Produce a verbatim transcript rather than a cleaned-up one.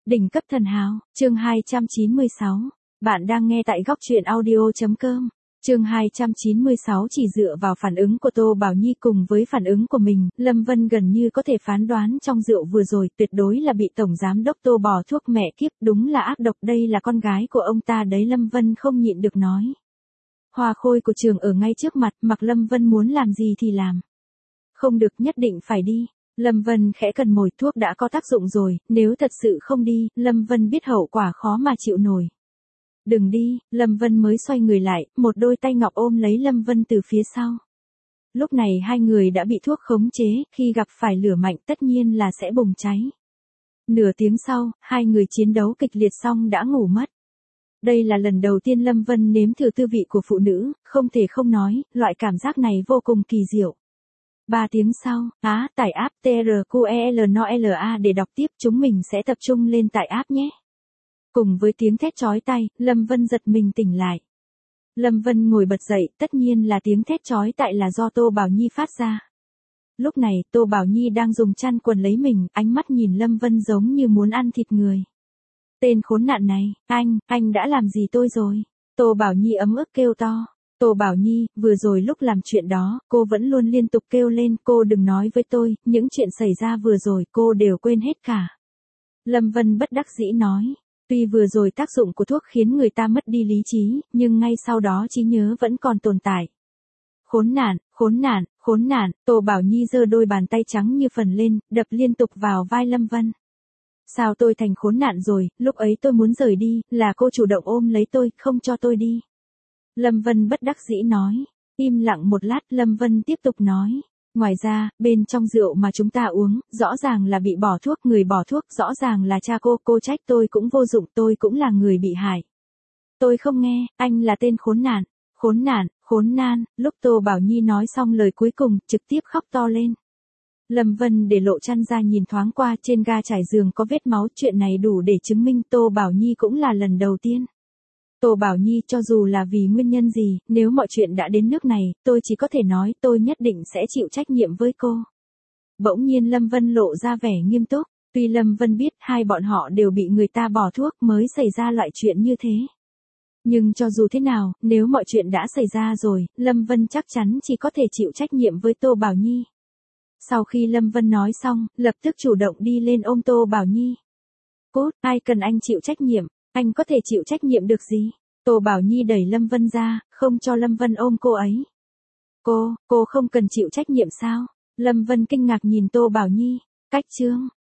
Đỉnh cấp thần hào, chương hai trăm chín mươi sáu. Bạn đang nghe tại góc truyện audio.com. Chương hai trăm chín mươi sáu chỉ dựa vào phản ứng của Tô Bảo Nhi cùng với phản ứng của mình, Lâm Vân gần như có thể phán đoán trong rượu vừa rồi tuyệt đối là bị Tổng Giám Đốc Tô bỏ thuốc mẹ kiếp, đúng là ác độc, đây là con gái của ông ta đấy, Lâm Vân không nhịn được nói. Hoa khôi của trường ở ngay trước mặt, mặc Lâm Vân muốn làm gì thì làm. Không được, nhất định phải đi. Lâm Vân khẽ cần mồi, thuốc đã có tác dụng rồi, nếu thật sự không đi, Lâm Vân biết hậu quả khó mà chịu nổi. Đừng đi, Lâm Vân mới xoay người lại, một đôi tay ngọc ôm lấy Lâm Vân từ phía sau. Lúc này hai người đã bị thuốc khống chế, khi gặp phải lửa mạnh tất nhiên là sẽ bùng cháy. Nửa tiếng sau, hai người chiến đấu kịch liệt xong đã ngủ mất. Đây là lần đầu tiên Lâm Vân nếm thử tư vị của phụ nữ, không thể không nói, loại cảm giác này vô cùng kỳ diệu. Ba tiếng sau, á, tải app tê rờ quy e lờ en o lờ a để đọc tiếp, chúng mình sẽ tập trung lên tải app nhé. Cùng với tiếng thét chói tai, Lâm Vân giật mình tỉnh lại. Lâm Vân ngồi bật dậy, tất nhiên là tiếng thét chói tai là do Tô Bảo Nhi phát ra. Lúc này, Tô Bảo Nhi đang dùng chăn quần lấy mình, ánh mắt nhìn Lâm Vân giống như muốn ăn thịt người. Tên khốn nạn này, anh, anh đã làm gì tôi rồi? Tô Bảo Nhi ấm ức kêu to. Tô Bảo Nhi, vừa rồi lúc làm chuyện đó, cô vẫn luôn liên tục kêu lên, cô đừng nói với tôi, những chuyện xảy ra vừa rồi cô đều quên hết cả. Lâm Vân bất đắc dĩ nói, tuy vừa rồi tác dụng của thuốc khiến người ta mất đi lý trí, nhưng ngay sau đó trí nhớ vẫn còn tồn tại. Khốn nạn, khốn nạn, khốn nạn, Tô Bảo Nhi giơ đôi bàn tay trắng như phần lên, đập liên tục vào vai Lâm Vân. Sao tôi thành khốn nạn rồi, lúc ấy tôi muốn rời đi, là cô chủ động ôm lấy tôi, không cho tôi đi. Lâm Vân bất đắc dĩ nói, im lặng một lát, Lâm Vân tiếp tục nói, ngoài ra, bên trong rượu mà chúng ta uống, rõ ràng là bị bỏ thuốc, người bỏ thuốc rõ ràng là cha cô, cô trách tôi cũng vô dụng, tôi cũng là người bị hại. Tôi không nghe, anh là tên khốn nạn, khốn nạn, khốn nan, lúc Tô Bảo Nhi nói xong lời cuối cùng, trực tiếp khóc to lên. Lâm Vân để lộ chăn ra nhìn thoáng qua, trên ga trải giường có vết máu, chuyện này đủ để chứng minh Tô Bảo Nhi cũng là lần đầu tiên. Tô Bảo Nhi, cho dù là vì nguyên nhân gì, nếu mọi chuyện đã đến nước này, tôi chỉ có thể nói tôi nhất định sẽ chịu trách nhiệm với cô. Bỗng nhiên Lâm Vân lộ ra vẻ nghiêm túc, tuy Lâm Vân biết hai bọn họ đều bị người ta bỏ thuốc mới xảy ra loại chuyện như thế. Nhưng cho dù thế nào, nếu mọi chuyện đã xảy ra rồi, Lâm Vân chắc chắn chỉ có thể chịu trách nhiệm với Tô Bảo Nhi. Sau khi Lâm Vân nói xong, lập tức chủ động đi lên ôm Tô Bảo Nhi. Cút, ai cần anh chịu trách nhiệm, anh có thể chịu trách nhiệm được gì? Tô Bảo Nhi đẩy Lâm Vân ra, không cho Lâm Vân ôm cô ấy. Cô, cô không cần chịu trách nhiệm sao? Lâm Vân kinh ngạc nhìn Tô Bảo Nhi. Cách chương,